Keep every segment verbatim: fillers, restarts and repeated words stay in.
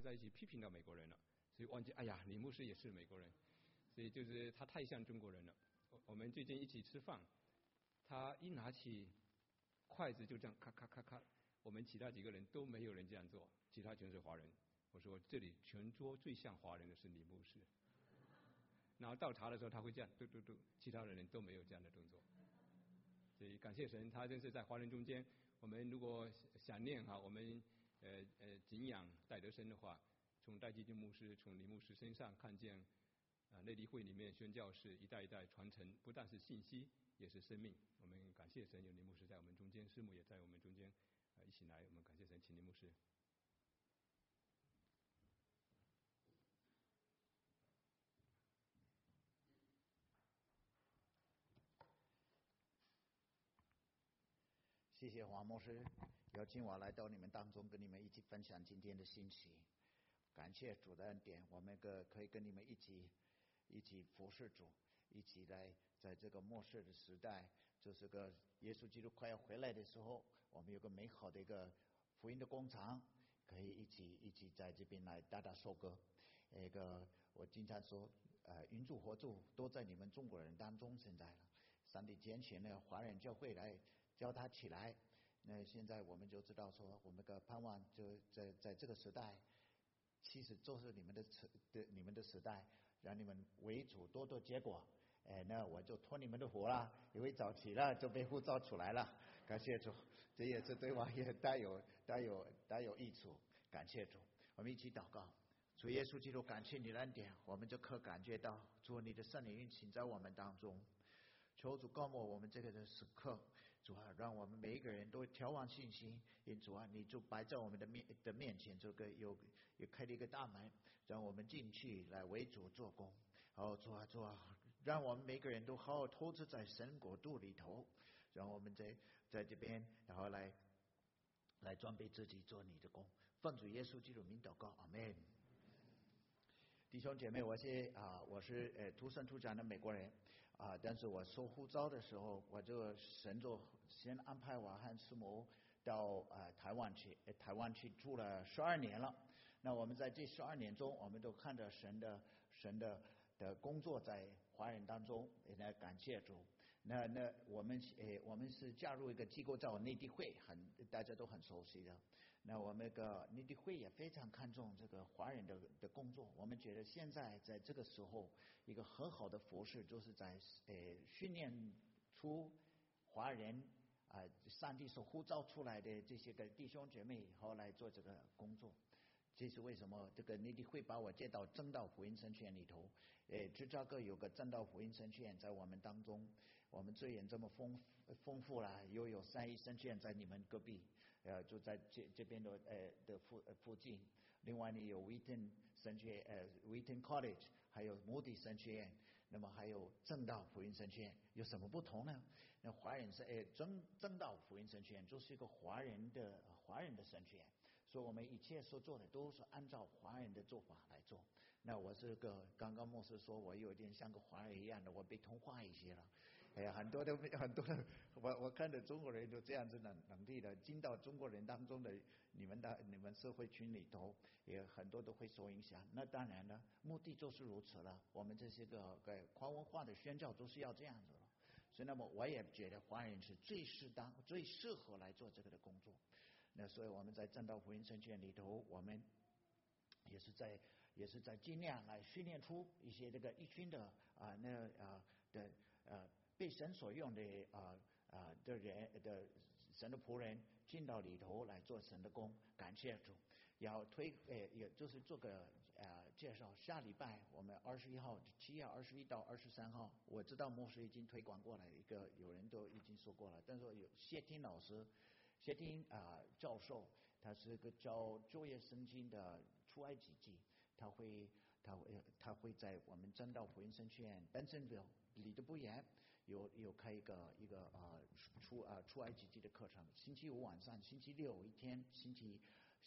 在一起批评到美国人了，所以忘记哎呀，李牧师也是美国人，所以就是他太像中国人了。我我们最近一起吃饭，他一拿起筷子就这样咔咔咔咔，我们其他几个人都没有人这样做，其他全是华人。我说这里全桌最像华人的是李牧师。然后倒茶的时候他会这样嘟嘟嘟，其他的人都没有这样的动作。所以感谢神，他真是在华人中间。我们如果想念哈，我们呃呃敬仰戴德生的话，从戴基金牧师、从李牧师身上看见啊内地会里面宣教士一代一代传承，不但是信息，也是生命。我们感谢神，有李牧师在我们中间，师母也在我们中间，呃一起来，我们感谢神，请李牧师。 谢谢黄牧师邀请我来到你们当中，跟你们一起分享今天的信息。感谢主的恩典，我们个可以跟你们一起一起服侍主，一起来在这个末世的时代，就是个耶稣基督快要回来的时候，我们有个美好的一个福音的工厂，可以一起一起在这边来大大收割。那个我经常说，呃，云助活助都在你们中国人当中现在了。上帝拣选了华人教会来叫他起来，那现在我们就知道说，我们的盼望就在在这个时代，其实就是你们的时的你们的时代，让你们为主多多结果。哎，那我就托你们的福了，因为早起了就被呼召出来了。感谢主，这也是对我也带有带有带有益处。感谢主，我们一起祷告。主耶稣基督，感谢你的恩典，我们就可感觉到主你的圣灵运行在我们当中。求主告诉我们这个的时刻，主啊，让我们每一个人都眺望信心。因主啊，你就摆在我们的面的面前，这个有有开了一个大门，让我们进去来为主做工。好，主啊，主啊，让我们每个人都好好投资在神国度里头，让我们在在这边，然后来来装备自己做你的工。奉主耶稣基督名祷告，阿们。弟兄姐妹，我是啊，我是呃土生土长的美国人啊，但是我收护照的时候，我就神就先安排我和师母到啊台湾去，台湾去住了十二年了。那我们在这十二年中，我们都看着神的神的的工作在华人当中，也来感谢主。那那我们诶，我们是加入一个机构叫内地会，很大家都很熟悉的。那我们个内地会也非常看重这个华人的的工作。我们觉得现在在这个时候，一个很好的服事，就是在诶训练出华人啊、呃，上帝所呼召出来的这些个弟兄姐妹，以后来做这个工作。这是为什么这个内地会把我接到正道福音神学院里头？诶，芝加哥有个正道福音神学院在我们当中，我们资源这么丰丰富了，又有三一神学院在你们隔壁，呃，就在这这边的呃的附附近。另外呢，有 Wheaton 神学呃 Wheaton College， 还有摩迪神学院，那么还有正道福音神学院，有什么不同呢？那华人是诶正正道福音神学院就是一个华人的华人的神学院，所以我们一切所做的都是按照华人的做法来做。那我是个刚刚牧师说我有点像个华人一样的，我被同化一些了。哎，很多的很多的，我我看着中国人就这样子能能力的进到中国人当中的你们的你们社会群里头，也很多都会受影响。那当然了，目的就是如此了。我们这些个个跨文化的宣教都是要这样子了。所以那么我也觉得华人是最适当、最适合来做这个的工作。那所以我们在正道福音神学院里头，我们也是在也是在尽量来训练出一些这个一群的啊、呃、那啊、呃、的呃被神所用的啊啊、呃、的人的神的仆人进到里头来做神的工。感谢主，要推呃也就是做个啊、呃、介绍。下礼拜我们二十一号七月二十一到二十三号，我知道牧师已经推广过来，一个有人都已经说过了，但是有谢听老师。谢听啊、呃、教授，他是个教就业圣经的出埃及记，他会他会他会在我们正道福音神学院本身的里的不远有有开一个一个啊、呃、出啊、呃、出埃及记的课程，星期五晚上，星期六一天，星期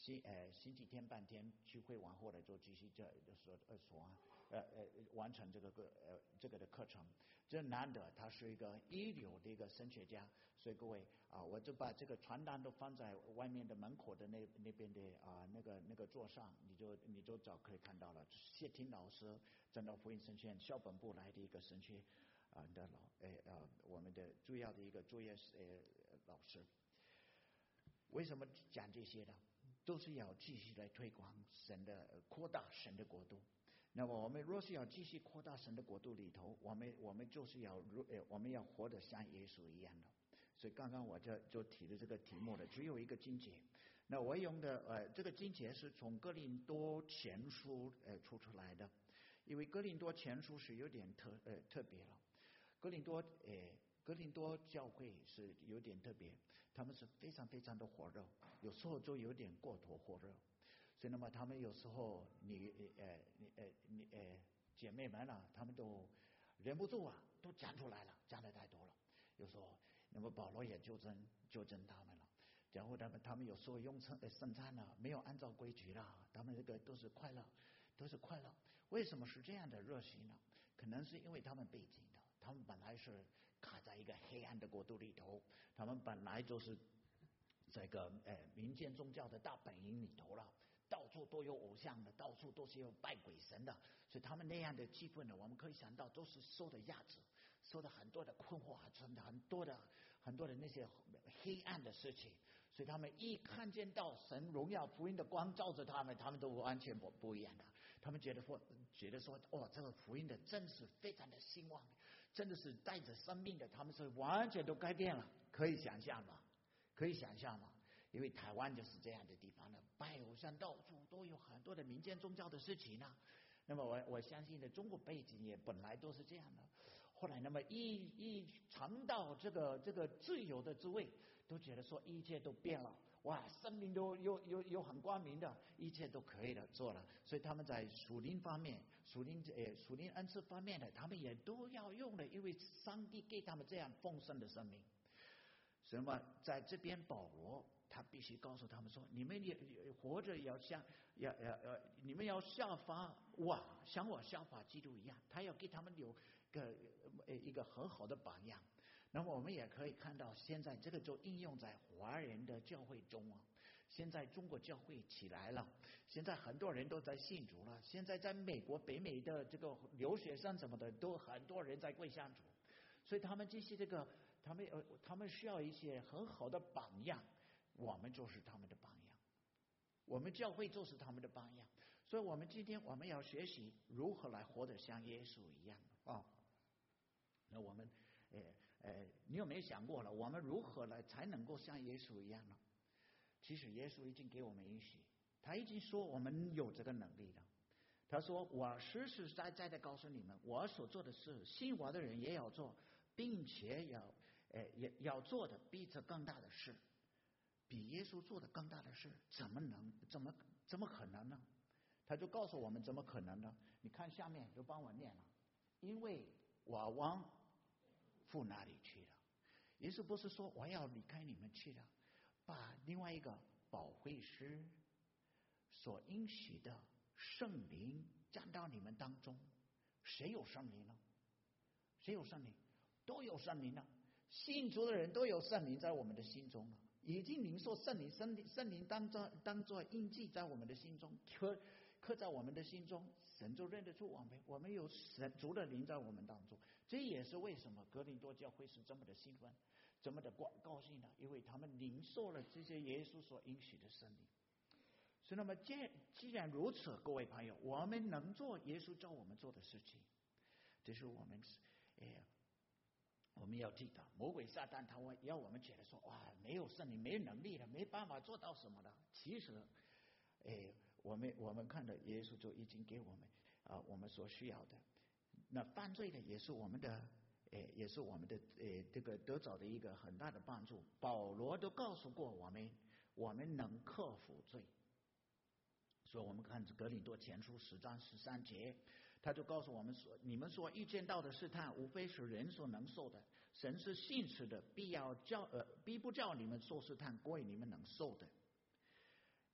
星呃星期天半天聚会完后来就继续这所呃所呃呃完成这个个呃这个的课程。这难得他是一个一流的一个神学家，所以各位啊，我就把这个传单都放在外面的门口的那那边的啊那个那个桌上，你就你就早可以看到了。谢霆老师，真道福音神学院校本部来的一个神学啊的老呃呃我们的主要的一个作业呃老师。为什么讲这些呢？都是要继续来推广神的扩大神的国度。那么我们若是要继续扩大神的国度里头，我们我们就是要呃我们要活得像耶稣一样的。所以刚刚我就就提的这个题目了，只有一个经节。那我用的呃这个经节是从哥林多前书呃出出来的，因为哥林多前书是有点特呃特别了。哥林多呃哥林多教会是有点特别，他们是非常非常的火热，有时候就有点过头火热。所以那么他们有时候你呃你呃你呃姐妹们啊，他们都忍不住啊，都讲出来了，讲的太多了。有时候那么保罗也纠正纠正他们了，然后他们他们有时候用圣圣餐呢没有按照规矩啦，他们这个都是快乐，都是快乐。为什么是这样的热心呢？可能是因为他们背景的，他们本来是卡在一个黑暗的国度里头，他们本来就是这个呃民间宗教的大本营里头了。到处都有偶像的，到处都是有拜鬼神的，所以他们那样的气氛呢，我们可以想到都是受的压制，受的很多的困惑，真的很多的很多的那些黑暗的事情，所以他们一看见到神荣耀福音的光照着他们，他们都完全不不一样的，他们觉得说觉得说哦，这个福音的真是非常的兴旺，真的是带着生命的，他们是完全都改变了，可以想象吗？可以想象吗？因为台湾就是这样的地方了，拜偶像到处都有很多的民间宗教的事情呢。那么我我相信的中国背景也本来都是这样的，后来那么一一尝到这个这个自由的滋味，都觉得说一切都变了，哇，生命都有有有很光明的，一切都可以的做了。所以他们在属灵方面、属灵呃属灵恩赐方面的，他们也都要用的，因为上帝给他们这样丰盛的生命。所以嘛，在这边保罗他必须告诉他们说，你们也活着要像要要要，你们要效法我，像我效法基督一样。他要给他们有个一个很好的榜样。那么我们也可以看到，现在这个就应用在华人的教会中啊。现在中国教会起来了，现在很多人都在信主了。现在在美国、北美的这个留学生什么的，都很多人在归向主。所以他们这些这个。他们呃，他们需要一些很好的榜样，我们就是他们的榜样，我们教会就是他们的榜样。所以我们今天我们要学习如何来活得像耶稣一样啊、哦。那我们呃呃，你有没有想过了，我们如何来才能够像耶稣一样呢？其实耶稣已经给我们允许，他已经说我们有这个能力了。他说：“我实实在在的告诉你们，我所做的事，信我的人也要做。”并且要，呃，也要做的比这更大的事，比耶稣做的更大的事，怎么能，怎么怎么可能呢？他就告诉我们怎么可能呢？你看下面就帮我念了，因为我往父那里去了。耶稣不是说我要离开你们去了，把另外一个保惠师所应许的圣灵降到你们当中。谁有圣灵呢？谁有圣灵？都有圣灵了，信主的人都有圣灵在我们的心中了，已经领受圣灵，圣灵圣灵当作当作印记在我们的心中，刻刻在我们的心中，神就认得出我们，我们有神主的灵在我们当中。这也是为什么哥林多教会是这么的兴奋，这么的高高兴呢？因为他们领受了这些耶稣所应许的圣灵。所以那么既既然如此，各位朋友，我们能做耶稣叫我们做的事情，这是我们哎。我们要记得，魔鬼撒旦他会要我们觉得说，哇，没有圣灵，没能力了，没办法做到什么的。其实，哎，我们我们看到耶稣就已经给我们啊、呃，我们所需要的。那犯罪的也是我们的，哎，也是我们的，哎，这个得着的一个很大的帮助。保罗都告诉过我们，我们能克服罪。所以我们看格林多前书十章十三节，他就告诉我们说：你们所预见到的试探，无非是人所能受的。神是信实的，必要叫呃，必不叫你们受试探过于你们能受的。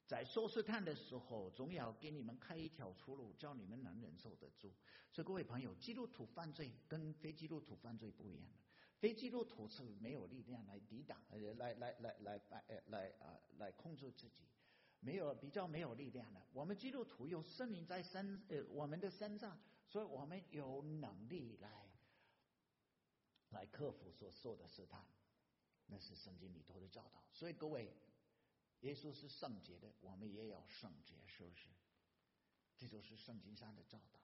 在受试探的时候，总要给你们开一条出路，叫你们能忍受得住。所以各位朋友，基督徒犯罪跟非基督徒犯罪不一样的。非基督徒是没有力量来抵挡，呃，来来来来来来啊，来控制自己，没有比较没有力量的。我们基督徒有圣灵在身，呃，我们的身上，所以我们有能力来来克服所受的试探。那是圣经里头的教导。所以各位，耶稣是圣洁的，我们也要圣洁，是不是？这就是圣经上的教导。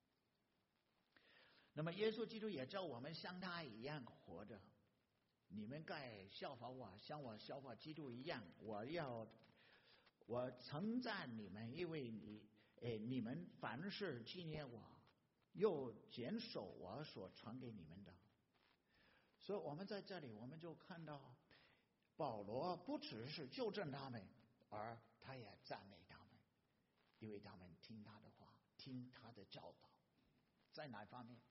那么耶稣基督也叫我们像他一样活着。你们该效法我，像我效法基督一样。我要我称赞你们，因为你诶，你们凡事纪念我，又坚守我所传给你们的。所以我们在这里，我们就看到保罗不只是纠正他们，而他也赞美他们，因为他们听他的话，听他的教导。在哪方面？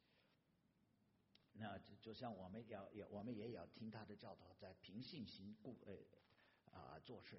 那就像我们要也我们也要听他的教导，在凭信心故呃啊做事。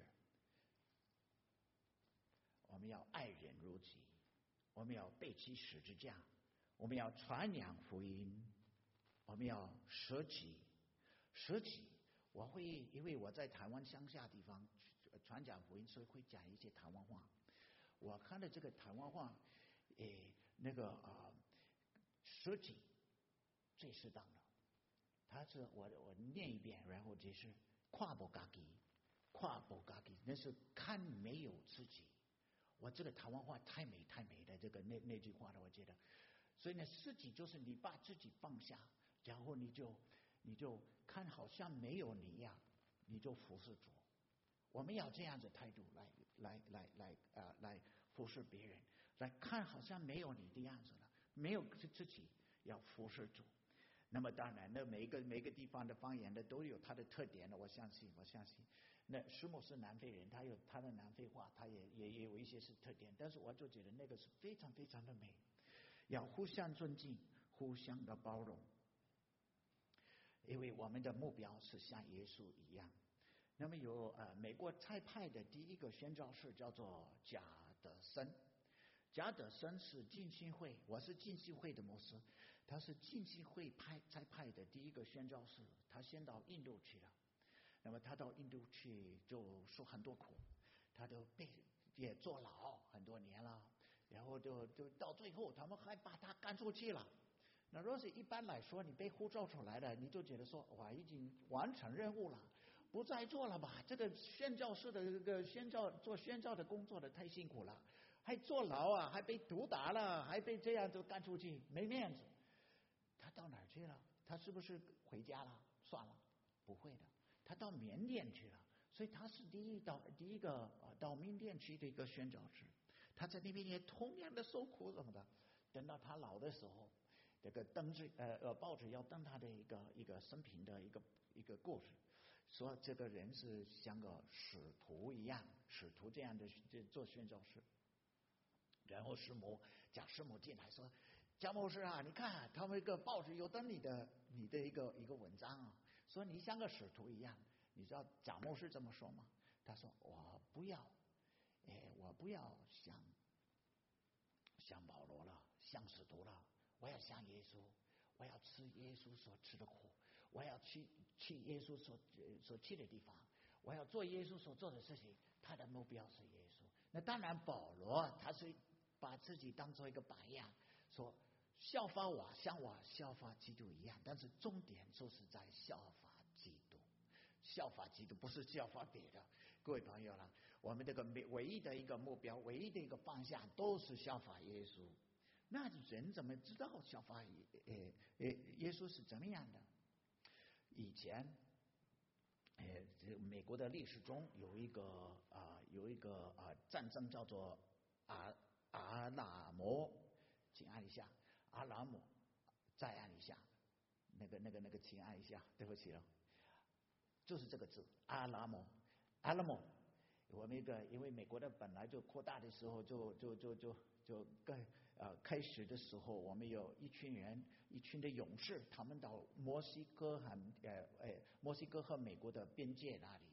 我们要爱人如己，我们要背起十字架，我们要传扬福音，我们要舍己。舍己，我会因为我在台湾乡下地方传讲福音，所以会讲一些台湾话。我看了这个台湾话，诶，那个啊，舍己最适当的。他是我我念一遍，然后就是跨步嘎吉，跨步嘎吉，那是看没有自己。我这个台湾话太美太美了，这个那那句话呢，我觉得。所以呢，自己就是你把自己放下，然后你就你就看好像没有你一样，你就服侍主。我们要这样子态度来来来来啊、呃、来服侍别人，来看好像没有你的样子了，没有自己要服侍主。那么当然，那每一个每一个地方的方言呢都有它的特点的，我相信我相信。那师母是南非人，他有他的南非话，他也也也有一些是特点，但是我就觉得那个是非常非常的美。要互相尊敬，互相的包容，因为我们的目标是像耶稣一样。那么有呃美国差派的第一个宣教士叫做贾德森，贾德森是浸信会，我是浸信会的牧师，他是浸信会派差派的第一个宣教士，他先到印度去了。那么他到印度去就受很多苦，他都被也坐牢很多年了，然后就就到最后他们还把他赶出去了。那若是一般来说你被呼召出来了，你就觉得说哇已经完成任务了，不再做了吧，这个宣教士的这个宣教做宣教的工作的太辛苦了，还坐牢啊，还被毒打了，还被这样就赶出去，没面子。他到哪儿去了？他是不是回家了？算了，不会的，他到缅甸去了。所以他是第一到第一个到缅甸去的一个宣教士，他在那边也同样的受苦什么的。等到他老的时候，这个登纸呃呃报纸要登他的一个一个生平的一个一个故事，说这个人是像个使徒一样，使徒这样的做宣教士。然后师母贾师母进来说：“贾牧师啊，你看他们一个报纸有登你的你的一个一个文章啊，说你像个使徒一样。”你知道贾牧师这么说吗？他说：“我不要，哎，我不要像像保罗了，像使徒了，我要像耶稣，我要吃耶稣所吃的苦，我要去去耶稣所所去的地方，我要做耶稣所做的事情。”他的目标是耶稣。那当然，保罗他是把自己当做一个榜样，说效法我，像我效法基督一样。但是重点就是在效法基督。效法基督不是效法别的，各位朋友了，我们这个唯一的一个目标，唯一的一个方向都是效法耶稣。那人怎么知道效法呃呃耶稣是怎么样的？以前，呃，美国的历史中有一个啊、呃、有一个啊、呃、战争叫做阿阿拉摩，请按一下，阿拉摩，再按一下，那个那个那个，请按一下，对不起了。就是这个字，阿拉摩，阿拉摩。我们一个，因为美国的本来就扩大的时候，就就就就就开呃开始的时候，我们有一群人，一群的勇士，他们到墨西哥和呃呃墨西哥和美国的边界那里，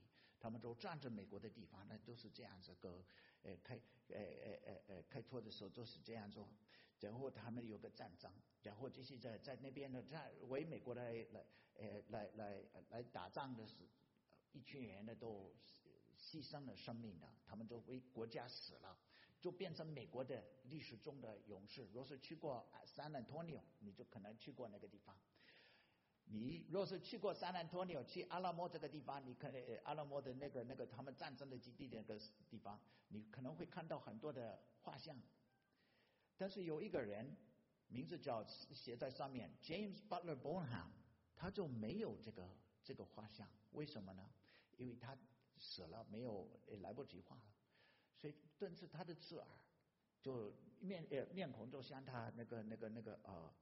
他们都占着美国的地方，那都是这样子个，呃开呃呃呃呃开拓的时候都是这样做，然后他们有个战争，然后这些在在那边呢，在为美国来来呃来来来打仗的是一群人呢都牺牲了生命的，他们都为国家死了，就变成美国的历史中的勇士。若是去过San Antonio，你就可能去过那个地方。你若是去过San Antonio，去阿拉莫这个地方，你可能阿拉莫的那个那个他们战争的基地的那个地方，你可能会看到很多的画像。但是有一个人名字叫写在上面 James Butler Bonham， 他就没有这个这个画像，为什么呢？因为他死了，没有来不及画了，所以但是他的侄儿就面呃面孔就像他那个那个那个呃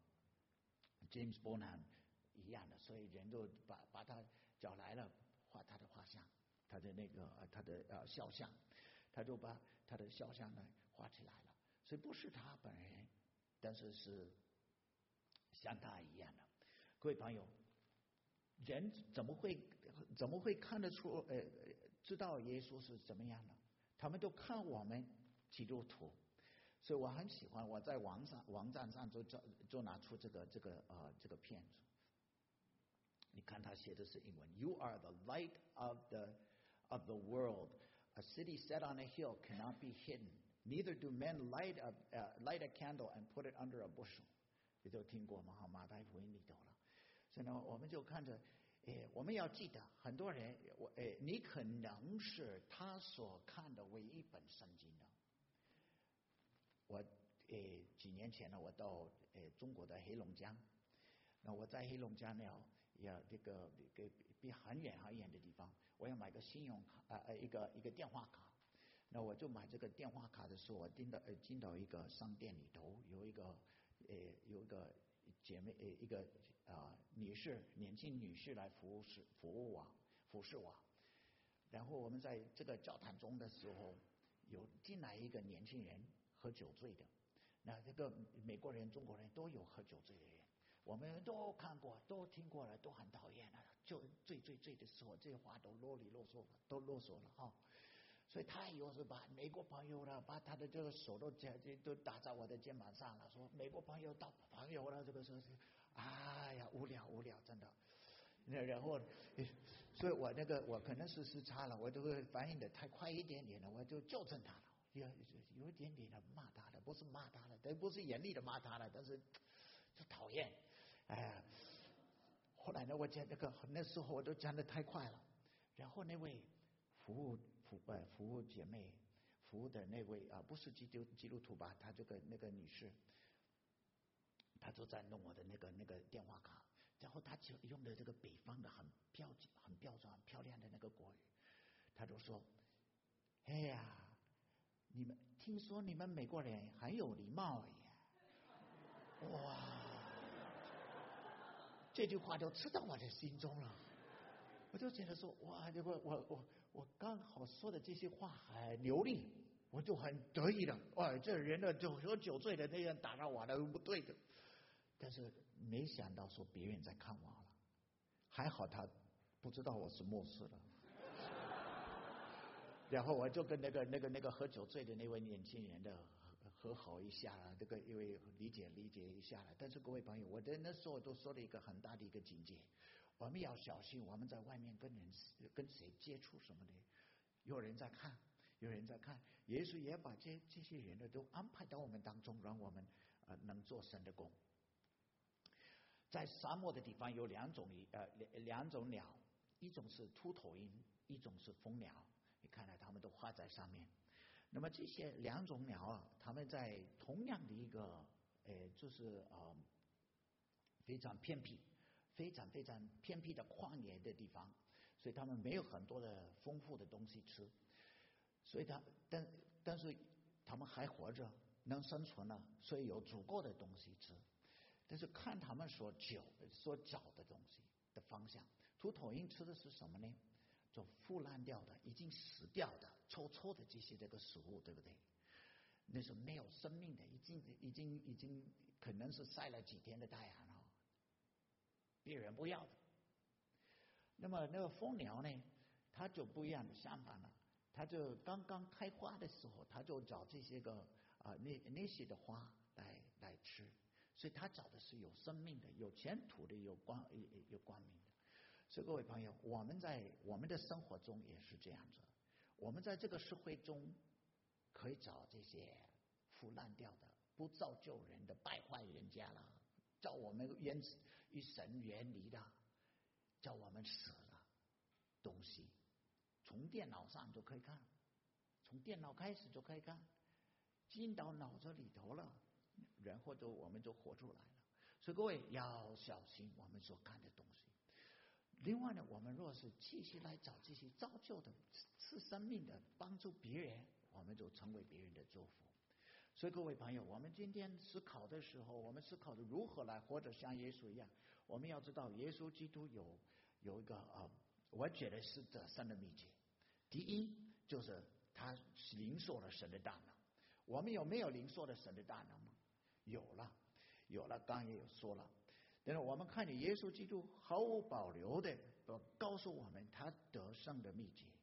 James Bonham一样的，所以人就把把他找来了，画他的画像，他的那个、呃、他的呃肖像，他就把他的肖像呢画起来了，所以不是他本人，但是是像他一样的。各位朋友，人怎么会怎么会看得出呃知道耶稣是怎么样的？他们都看我们基督徒。所以我很喜欢，我在网上网站上就就拿出这个这个呃这个片子，你看他写的是英文 ，You are the light of the of the world. A city set on a hill cannot be hidden. Neither do men light a uh, light a candle and put it under a bushel. 你都听过吗？马太福音里头了。所以呢，我们就看着，诶，我们要记得，很多人，我诶，你可能是他所看的唯一本圣经的。我诶几年前呢，我到诶中国的黑龙江，那我在黑龙江呢，要这个给比很远很远的地方，我要买个信用卡啊呃一个一个电话卡，那我就买这个电话卡的时候，我进到呃进到一个商店里头，有一个呃有一个姐妹呃一个啊、呃、女士年轻女士来服务是服务我服侍我，然后我们在这个交谈中的时候，有进来一个年轻人。喝酒醉的，那这个美国人、中国人都有喝酒醉的人，我们都看过、都听过了，都很讨厌了。就醉醉醉的时候，这些话都啰里啰嗦了，都啰嗦了哈、哦。所以他有时把美国朋友了，把他的这个手都都打在我的肩膀上了，说美国朋友到朋友了，这个时候，哎呀，无聊无聊，真的。然后，所以我那个我可能是时差了，我这个反应的太快一点点了，我就纠正他了。有有一点点的骂他的，不是骂他的，但不是严厉的骂他的，但是就讨厌。哎呀，后来呢，我讲那个那时候我都讲的太快了，然后那位服务服呃服务姐妹服务的那位啊，不是基督基督徒吧？她这个那个女士，她就在弄我的那个那个电话卡，然后她就用的这个北方的很标很标准很漂亮的那个国语，她就说：“哎呀。”你们听说你们美国人很有礼貌耶！哇，这句话就刺到我的心中了。我就觉得说，哇，这个我我我刚好说的这些话很流利，我就很得意的。哇，这人呢就喝酒醉的那样打扰我的不对的。但是没想到说别人在看我了，还好他不知道我是牧师了。然后我就跟那个那个那个喝酒醉的那位年轻人的和好一下了，这个因为理解理解一下了。但是各位朋友，我的那时候都说了一个很大的一个境界，我们要小心我们在外面跟人跟谁接触什么的，有人在看，有人在看。耶稣也把这这些人呢都安排到我们当中，让我们呃能做神的工。在沙漠的地方有两种呃两种鸟，一种是秃头鹰，一种是蜂鸟。你看来他们都画在上面。那么这些两种鸟啊，他们在同样的一个呃，就是呃非常偏僻、非常非常偏僻的旷野的地方，所以他们没有很多的丰富的东西吃，所以他但但是他们还活着，能生存了，所以有足够的东西吃。但是看他们所找所找的东西的方向，秃头鹰吃的是什么呢？就腐烂掉的、已经死掉的、臭臭的这些这个食物，对不对？那是没有生命的，已经已经已经可能是晒了几天的太阳了，别人不要的。那么那个蜂鸟呢， 他就不一样的想法了。他就刚刚开花的时候，他就找这些个啊那那些的花来来吃，所以他找的是有生命的、有前途的、有光有光明的。所以各位朋友，我们在我们的生活中也是这样子，我们在这个社会中可以找这些腐烂掉的、不造就人的败坏人家了，叫我们远与神远离的，叫我们死了东西，从电脑上就可以看，从电脑开始就可以看，进到脑子里头了，然后就我们就活出来了。所以各位要小心我们所看的东西。另外呢，我们若是继续来找这些造就的、赐生命的、帮助别人，我们就成为别人的祝福。所以各位朋友，我们今天思考的时候，我们思考的如何来活着像耶稣一样。我们要知道，耶稣基督有有一个啊、呃，我觉得是得胜的秘诀。第一就是他领受了神的大能。我们有没有领受了神的大能吗？有了，有了。刚刚也有说了。但是我们看见耶稣基督毫无保留的告诉我们他得胜的秘诀。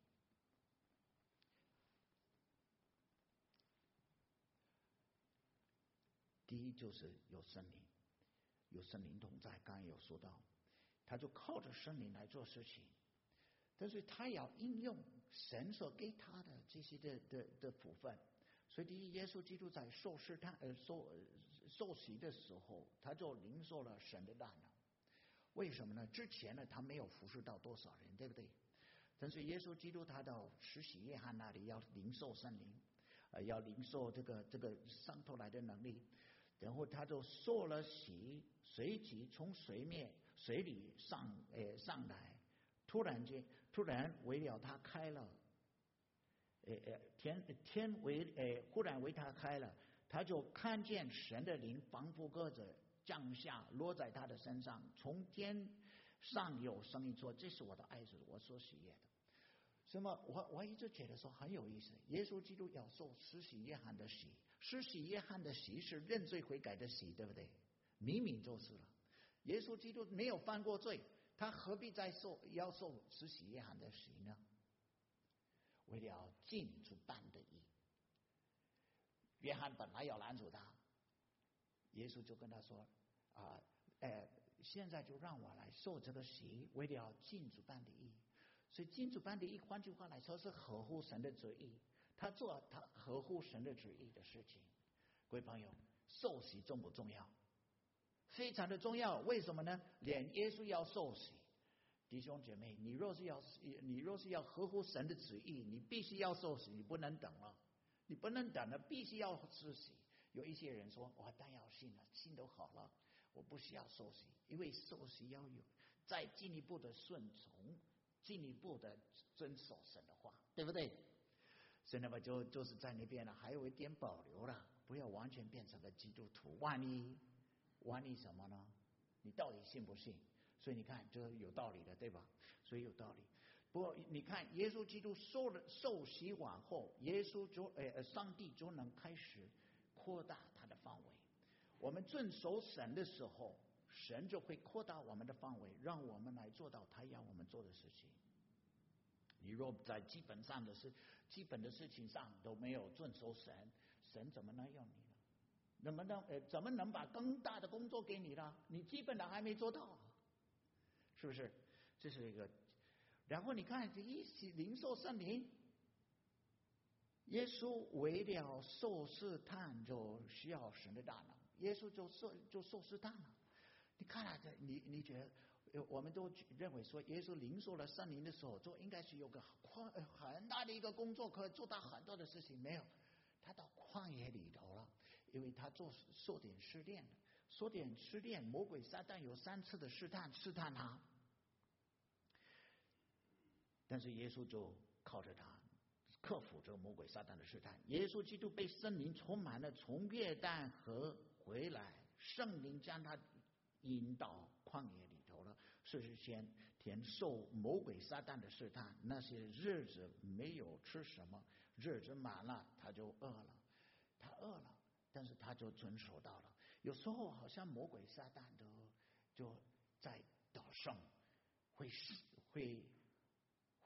第一就是有圣灵，有圣灵同在，刚刚有说到，他就靠着圣灵来做事情，但是他要应用神所给他的这些的的的福分。所以第一，耶稣基督在受试探呃受受洗的时候，他就领受了神的大能。为什么呢？之前呢，他没有服侍到多少人，对不对？但是耶稣基督他到施洗约翰那里要领受圣灵，呃，要领受这个这个上头来的能力，然后他就受了洗，随即从水面水里上呃上来，突然间突然为了他开了，呃呃天天为呃忽然为他开了，他就看见神的灵仿佛鸽子降下落在他的身上，从天上有声音说：“这是我的爱子，我所喜悦的。”那么我我一直觉得说很有意思，耶稣基督要受施洗约翰的洗，施洗约翰的洗是认罪悔改的洗，对不对？明明就是了。耶稣基督没有犯过罪，他何必再受要受施洗约翰的洗呢？为了尽主办的义。约翰本来要拦阻他，耶稣就跟他说啊，呃，现在就让我来受这个洗，为了尽主办的义。所以尽主办的义，换句话来说是合乎神的旨意，他做他合乎神的旨意的事情。各位朋友，受洗重不重要？非常的重要。为什么呢？连耶稣要受洗。弟兄姐妹，你若是要你若是要合乎神的旨意，你必须要受洗，你不能等了，你不能等了，必须要施洗。有一些人说，我但要信了，信都好了，我不需要受洗，因为受洗要有再进一步的顺从，进一步的遵守神的话，对不对？所以那么就就是在那边了，还有一点保留了，不要完全变成了基督徒。万一万一什么呢？你到底信不信？所以你看，这有道理的，对吧？所以有道理。不过你看，耶稣基督受了受洗完后，耶稣就呃上帝就能开始扩大他的范围。我们遵守神的时候，神就会扩大我们的范围，让我们来做到他要我们做的事情。你若在基本上的事、基本的事情上都没有遵守神，神怎么能用你呢？怎么能呃怎么能把更大的工作给你呢？你基本的还没做到，是不是？这是一个。然后你看，这一起领受圣灵，耶稣为了受试探就需要神的大能，耶稣就受就受试探了。你看啊，这你你觉得？我们都认为说，耶稣领受了圣灵的时候，就应该是有个很大的一个工作，可以做到很多的事情。没有，他到旷野里头了，因为他做受点试炼了，受点试炼，魔鬼撒旦有三次的试探试探他，但是耶稣就靠着他克服这个魔鬼撒旦的试探。耶稣基督被圣灵充满了，从约旦河回来，圣灵将他引导旷野里头了，四十天天受魔鬼撒旦的试探。那些日子没有吃什么，日子满了他就饿了，他饿了，但是他就遵守到了。有时候好像魔鬼撒旦都就在岛上会会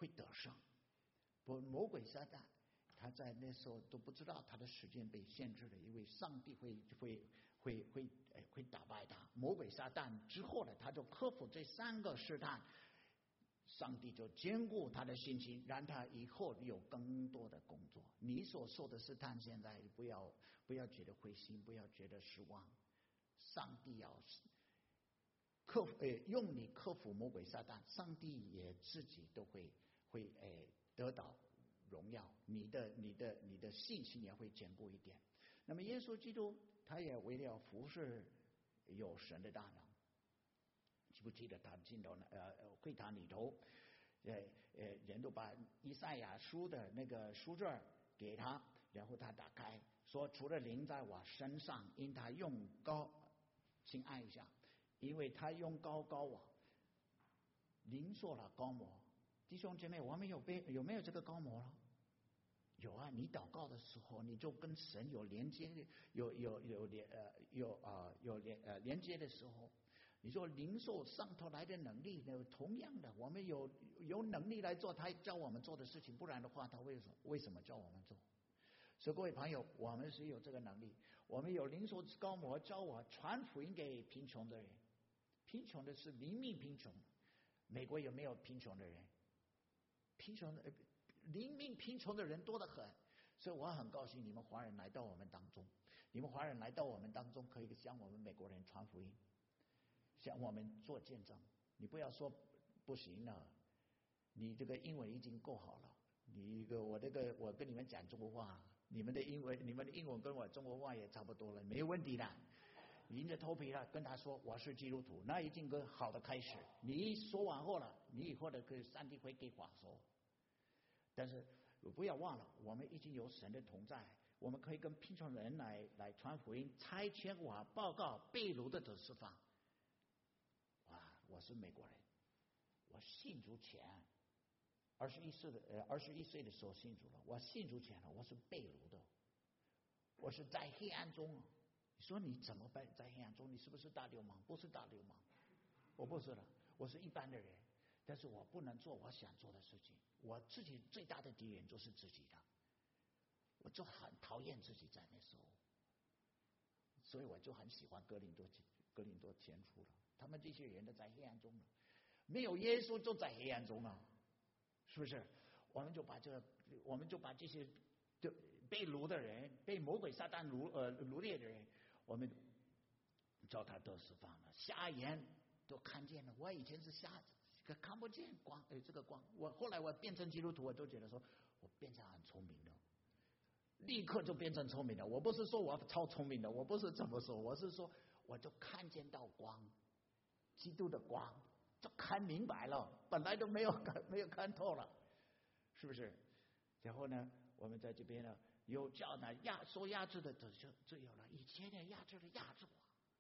会得胜。不，魔鬼撒旦他在那时候都不知道他的时间被限制了，因为上帝会会会会会打败他。魔鬼撒旦之后呢，他就克服这三个试探，上帝就坚固他的信心，让他以后有更多的工作。你所受的试探，现在不要不要觉得灰心，不要觉得失望。上帝要克服，呃，用你克服魔鬼撒旦，上帝也自己都会会呃得到荣耀，你的你的你的信心也会坚固一点。那么耶稣基督他也为了服侍有神的大能，记不记得他进到呃会堂里头，呃呃人都把以赛亚书的那个书卷给他，然后他打开说，除了灵在我身上，因他用膏，请按一下，因为他用膏膏我，灵做了膏抹。弟兄姐妹，我们有被有没有这个膏抹了？有啊，你祷告的时候，你就跟神有连接，有有有连呃有啊、呃、有连呃连接的时候，你说灵受上头来的能力呢？同样的，我们有有能力来做他教我们做的事情，不然的话，他为什么为什么叫我们做？所以各位朋友，我们是有这个能力，我们有灵受膏抹，教我传福音给贫穷的人，贫穷的是灵命贫穷。美国有没有贫穷的人？贫穷的灵命贫穷的人多得很，所以我很高兴你们华人来到我们当中，你们华人来到我们当中，可以向我们美国人传福音，向我们做见证。你不要说不行了，你这个英文已经够好了，你一个我这个我跟你们讲中国话，你们的英文你们的英文跟我中国话也差不多了，没有问题的。硬着头皮了跟他说我是基督徒，那已经个好的开始。你一说完后了，你以后的跟上帝会给话说。但是不要忘了，我们已经有神的同在，我们可以跟贫穷人来来传福音，差遣我报告被掳的得释放。哇，我是美国人，我信主前二十一岁的呃二十一岁的时候信主了，我信主前了，我是被掳的，我是在黑暗中。你说你怎么办？在黑暗中，你是不是大流氓？不是大流氓，我不是了，我是一般的人。但是我不能做我想做的事情，我自己最大的敌人就是自己的，我就很讨厌自己在那时候，所以我就很喜欢哥林多哥林多前书了。他们这些人都在黑暗中了，没有耶稣就在黑暗中了，是不是？我们就把这个，我们就把这些被掳的人，被魔鬼撒旦掳呃掳掠的人，我们叫他得释放了，瞎眼都看见了。我以前是瞎子，可看不见光，哎，这个光。我后来我变成基督徒，我都觉得说我变成很聪明的，立刻就变成聪明的。我不是说我超聪明的，我不是这么说，我是说我就看见到光，基督的光，就看明白了，本来都没有看没有看透了，是不是？然后呢，我们在这边呢，有叫呢压受压制的就就有了，以前的压制的压制我。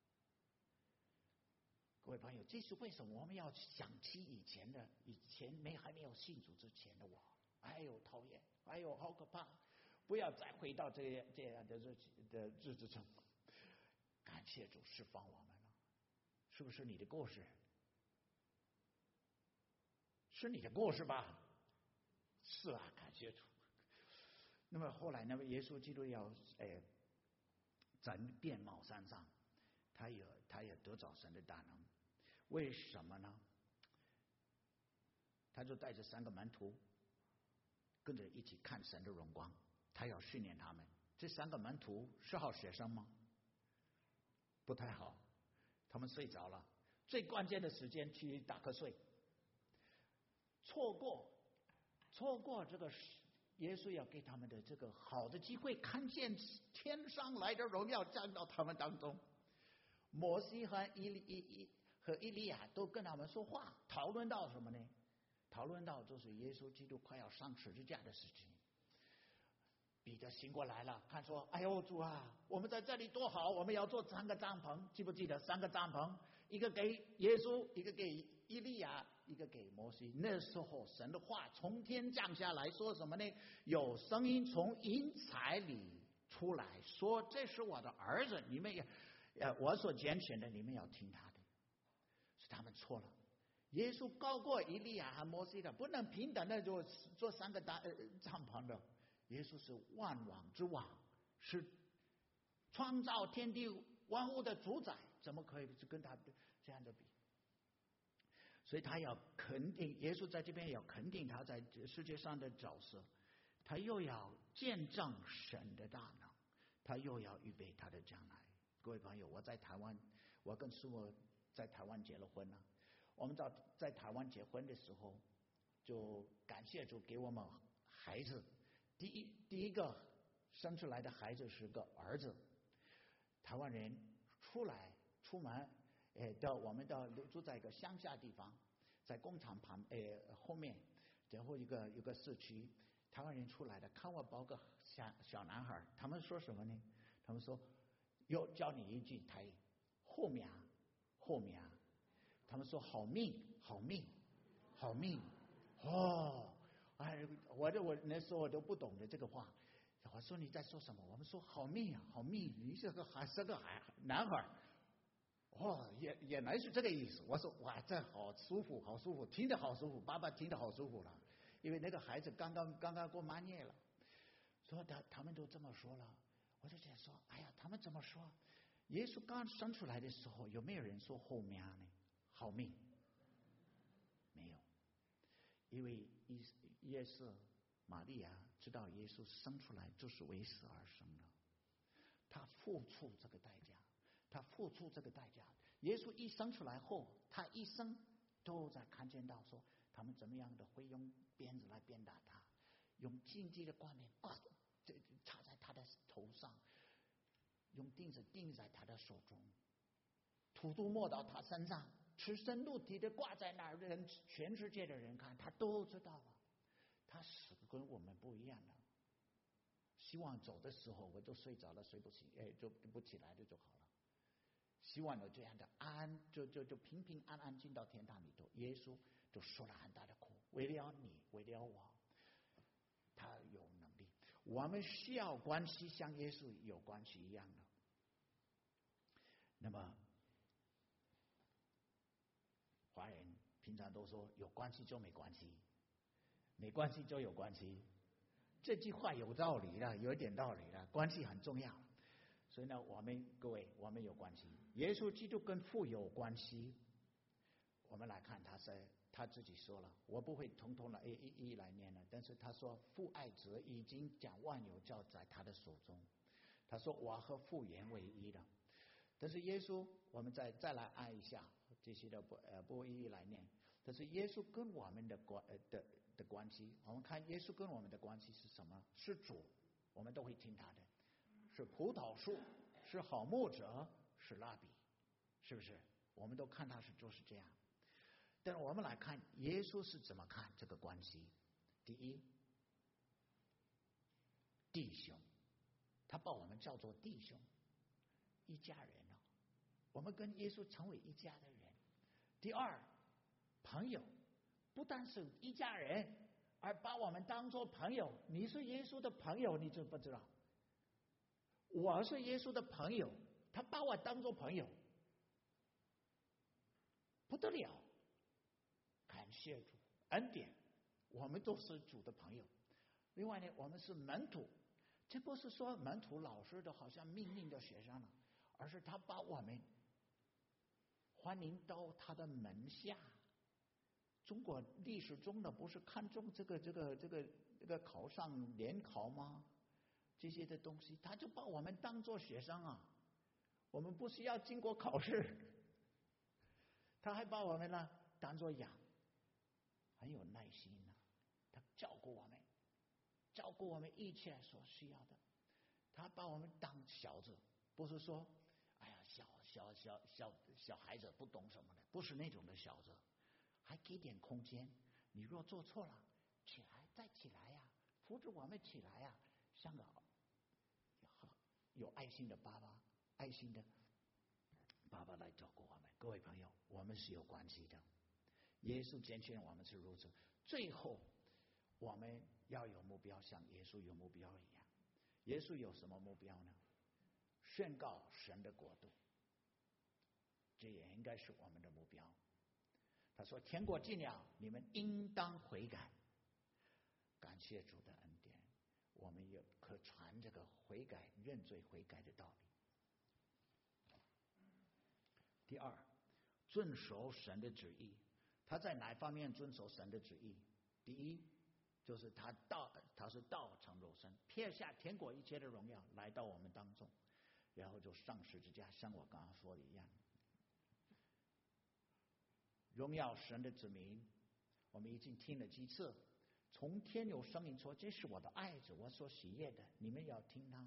各位朋友，这是为什么我们要想起以前的，以前没还没有信主之前的我，哎呦讨厌，哎呦好可怕，不要再回到这样这样的日子的日子中。感谢主释放我们了，是不是你的故事？是你的故事吧？是啊，感谢主。那么后来呢，耶稣基督要哎在变貌山上，他也他也得着神的大能。为什么呢？他就带着三个门徒跟着一起看神的荣光，他要训练他们。这三个门徒是好学生吗？不太好，他们睡着了，最关键的时间去打瞌睡，错过错过这个耶稣要给他们的这个好的机会，看见天上来的荣耀降到他们当中。摩西和伊利伊和伊利亚都跟他们说话，讨论到什么呢？讨论到就是耶稣基督快要上十字架的事情。彼得醒过来了，看说：“哎呦主啊，我们在这里多好！我们要做三个帐篷，记不记得三个帐篷？一个给耶稣，一个给伊利亚，一个给摩西。那时候神的话从天降下来说什么呢？有声音从云彩里出来说：这是我的儿子，你们也呃我所拣选的，你们要听他的。”是他们错了。 耶稣高过以利亚和摩西的，不能平等的做做三个大、呃、帐篷的。耶稣是万王之王，是创造天地万物的主宰，怎么可以跟他这样的比？所以他要肯定，耶稣在这边要肯定他在世界上的角色，他又要见证神的大能，他又要预备他的将来。各位朋友，我在台湾，我跟师母在台湾结了婚了。我们在在台湾结婚的时候，就感谢主给我们孩子。第一第一个生出来的孩子是个儿子。台湾人出来出门，呃，到我们到住在一个乡下地方，在工厂旁呃后面，然后一个一个市区，台湾人出来的，看我抱个小小男孩，他们说什么呢？他们说，又教你一句台语，后面后面。他们说好命，好命，好命，哦，哎，我这我那时候我都不懂得这个话。我说你在说什么？我们说好命啊，好命，你是个还是个孩男孩，哦，也原来是这个意思。我说哇，这好舒服，好舒服，听得好舒服，爸爸听得好舒服了，因为那个孩子刚刚刚刚过满月了，所以他他们都这么说了。我就想说，哎呀，他们怎么说？耶稣刚生出来的时候，有没有人说后面呢？好命没有，因为耶稣玛利亚知道耶稣生出来就是为死而生的，他付出这个代价，他付出这个代价。耶稣一生出来后，他一生都在看见到说他们怎么样的会用鞭子来鞭打他，用荆棘的冠冕挂这插在他的头上，用钉子钉在他的手中，土都抹到他身上，赤身露体的挂在那儿的人，全世界的人看他都知道了，他死跟我们不一样的。希望走的时候我都睡着了，睡不醒，哎，就不起来的就好了。希望有这样的安，就就就平平安安进到天堂里头。耶稣就受了很大的苦，为了你，为了我，他有能力。我们需要关系，像耶稣有关系一样的。那么华人平常都说有关系就没关系，没关系就有关系，这句话有道理了，有一点道理了，关系很重要。所以呢，我们各位，我们有关系。耶稣基督跟父有关系。我们来看他在他自己说了，我不会统统的一一一来念了，但是他说父爱子已经将万有交在他的手中。他说我和父原为一的。但是耶稣，我们再再来按一下这些的不呃不一一来念。但是耶稣跟我们的关呃的的关系，我们看耶稣跟我们的关系是什么？是主，我们都会听他的。是葡萄树，是好牧者，是拉比，是不是？我们都看他是就是这样。但是我们来看耶稣是怎么看这个关系。第一，弟兄，他把我们叫做弟兄，一家人了、哦。我们跟耶稣成为一家的人。第二，朋友，不但是一家人，而把我们当作朋友。你是耶稣的朋友，你知不知道？我是耶稣的朋友，他把我当作朋友，不得了！感谢主恩典，我们都是主的朋友。另外呢，我们是门徒，这不是说门徒老师的好像命令的学生了，而是他把我们欢迎到他的门下。中国历史中的不是看重这个这个这个这个考上联考吗？这些的东西，他就把我们当作学生啊，我们不需要经过考试，他还把我们呢当作羊，很有耐心啊，他照顾我们，照顾我们一切所需要的，他把我们当小子，不是说，哎呀，小小小小小孩子不懂什么的，不是那种的小子，还给点空间，你若做错了，起来再起来呀、啊，扶着我们起来呀、啊，像个有爱心的爸爸，爱心的爸爸来照顾我们。各位朋友，我们是有关系的。耶稣拣选我们是如此。最后，我们要有目标，像耶稣有目标一样。耶稣有什么目标呢？宣告神的国度，这也应该是我们的目标。他他说天国近了，你们应当悔改。感谢主的恩典，我们也可传这个悔改、认罪悔改的道理。第二，遵守神的旨意。他在哪方面遵守神的旨意？第一，就是他道，他是道成肉身，撇下天国一切的荣耀，来到我们当中，然后就上十字架，像我刚刚说的一样，荣耀神的子民。我们已经听了几次，从天有声音说：“这是我的爱子，我所喜悦的，你们要听他。”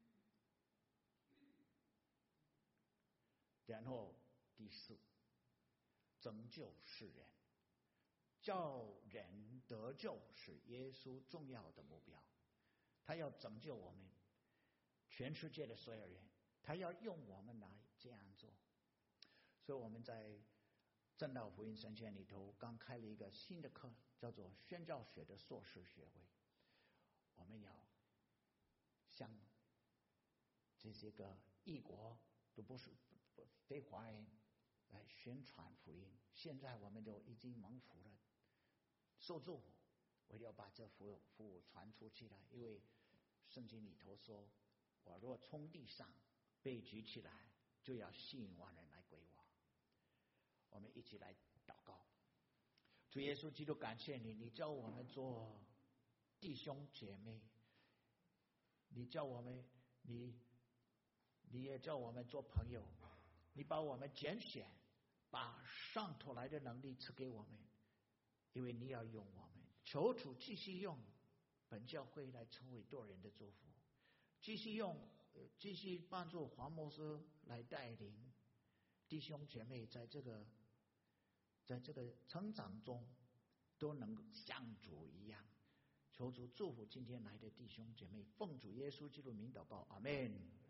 然后第四，拯救世人，叫人得救是耶稣重要的目标。他要拯救我们全世界的所有人，他要用我们来这样做。所以我们在正道福音神学里头刚开了一个新的课，叫做宣教学的硕士学位。我们要向这些个异国都不是非华人来宣传福音。现在我们都已经蒙福了，受祝福，我要把这福福务传出去了。因为圣经里头说，我若从地上被举起来，就要吸引万人来归我。我们一起来祷告。主耶稣基督，感谢你，你叫我们做弟兄姐妹，你叫我们，你你也叫我们做朋友，你把我们拣选，把上头来的能力赐给我们，因为你要用我们。求主继续用本教会来成为多人的祝福，继续用继续帮助黄牧师来带领弟兄姐妹在这个在这个成长中都能够像主一样。求主祝福今天来的弟兄姐妹，奉主耶稣基督名祷告，阿们。